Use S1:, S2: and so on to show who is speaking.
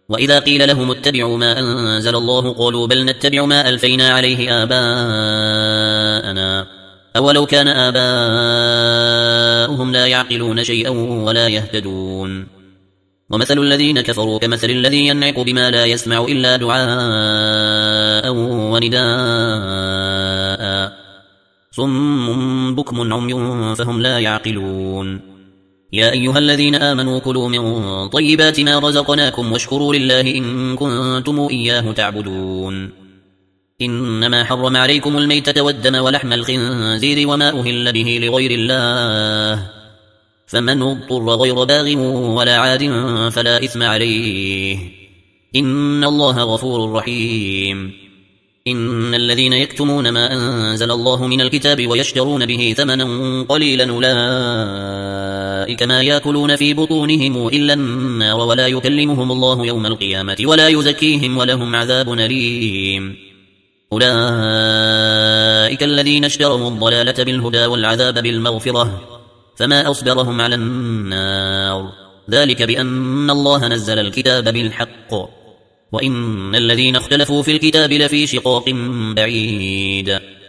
S1: وإذا قيل لهم اتبعوا ما أنزل الله قالوا بل نتبع ما ألفينا عليه آباءنا أولو كان آباؤهم لا يعقلون شيئا ولا يهتدون ومثل الذين كفروا كمثل الذي ينعق بما لا يسمع إلا دعاء ونداء صم بكم عمي فهم لا يعقلون يا أيها الذين آمنوا كلوا من طيبات ما رزقناكم واشكروا لله إن كنتم إياه تعبدون إنما حرم عليكم الميتة والدم ولحم الخنزير وما أهل به لغير الله فمن اضطر غير باغ ولا عاد فلا إثم عليه إن الله غفور رحيم إن الذين يكتمون ما أنزل الله من الكتاب ويشترون به ثمنا قليلا أولئك ما يأكلون في بطونهم إلا النار ولا يكلمهم الله يوم القيامة ولا يزكيهم ولهم عذاب أليم أولئك الذين اشتروا الضلالة بالهدى والعذاب بالمغفرة فما أصبرهم على النار ذلك بأن الله نزل الكتاب بالحق وإن الذين اختلفوا في الكتاب لفي شقاق بعيد